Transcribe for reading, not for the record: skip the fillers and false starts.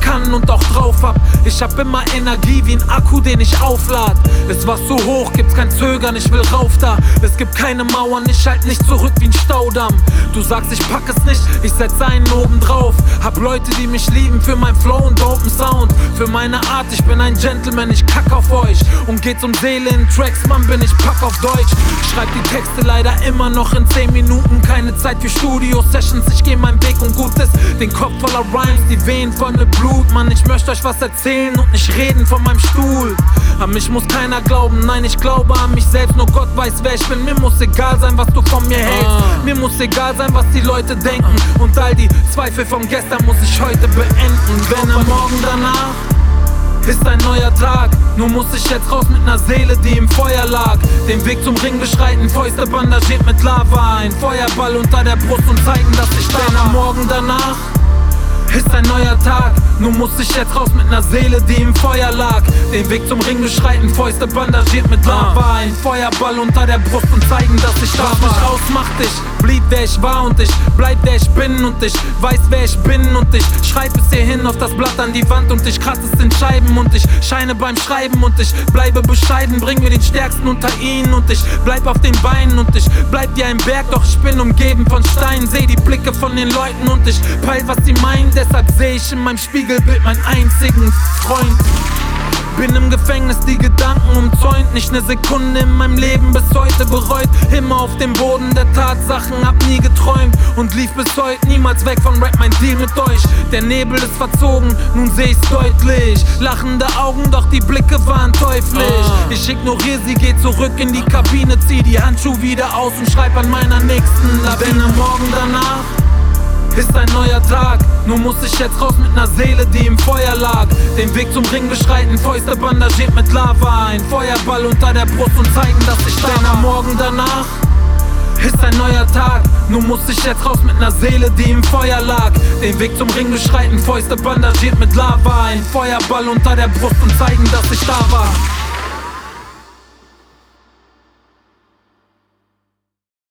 kann und auch drauf hab. Ich hab immer Energie wie ein Akku, den ich auflad. Ist was so hoch, gibt's kein Zögern, ich will rauf da. Es gibt keine Mauern, ich halt nicht zurück wie ein Staudamm. Du sagst, ich pack es nicht, ich setz einen oben drauf. Hab Leute, die mich lieben für mein Flow und dopen Sound. Für meine Art, ich bin ein Gentleman, ich kack auf euch. Und geht's um Seele in Tracks, Mann, bin ich pack auf Deutsch. Schreib die Texte leider immer noch in 10 Minuten. Keine Zeit für Studio-Sessions, ich geh meinen Weg und gut ist. Den Kopf voller Rhymes, die Venen voll mit Blut. Mann, ich möchte euch was erzählen und nicht reden von meinem Stuhl. An mich muss keiner glauben, nein, ich glaube an mich selbst. Nur Gott weiß, wer ich bin. Mir muss egal sein, was du von mir hältst. Mir muss egal sein, was die Leute denken. Und all die Zweifel von gestern muss ich heute beenden. Wenn am Morgen danach ist ein neuer Tag, nur muss ich jetzt raus mit ner Seele, die im Feuer lag. Den Weg zum Ring beschreiten, Fäuste bandagiert mit Lava. Ein Feuerball unter der Brust und zeigen, dass ich da bin. Am Morgen danach ist ein neuer Tag, nur muss ich jetzt raus mit ner Seele, die im Feuer lag. Den Weg zum Ring beschreiten, Fäuste bandagiert mit Lava. Ein Feuerball unter der Brust und zeigen, dass ich da war. Was mich ausmacht, ich blieb wer ich war und ich bleib wer ich bin und ich weiß wer ich bin und ich schreib es hier hin auf das Blatt an die Wand und ich kratze es in Scheiben und ich scheine beim Schreiben und ich bleibe bescheiden, bring mir den Stärksten unter ihnen und ich bleib auf den Beinen und ich bleib wie ein Berg, doch ich bin umgeben von Steinen, seh die Blicke von den Leuten und ich peil, was sie meinen, deshalb seh ich in meinem Spiegelbild meinen einzigen Freund. Bin im Gefängnis, die Gedanken umzäunt, nicht ne Sekunde in meinem Leben bis heute bereut. Immer auf dem Boden der Tatsachen, hab nie geträumt und lief bis heute niemals weg von Rap, mein Deal mit euch. Der Nebel ist verzogen, nun seh ich's deutlich. Lachende Augen, doch die Blicke waren teuflisch. Ich ignoriere sie, geh zurück in die Kabine, zieh die Handschuhe wieder aus und schreib an meiner nächsten Lawine. Denn am Morgen danach ist ein neuer Tag, nur muss ich jetzt raus mit ner Seele, die im Feuer lag. Den Weg zum Ring beschreiten, Fäuste bandagiert mit Lava. Ein Feuerball unter der Brust und zeigen, dass ich da war. Denn am Morgen danach ist ein neuer Tag, nur muss ich jetzt raus mit ner Seele, die im Feuer lag. Den Weg zum Ring beschreiten, Fäuste bandagiert mit Lava. Ein Feuerball unter der Brust und zeigen, dass ich da war.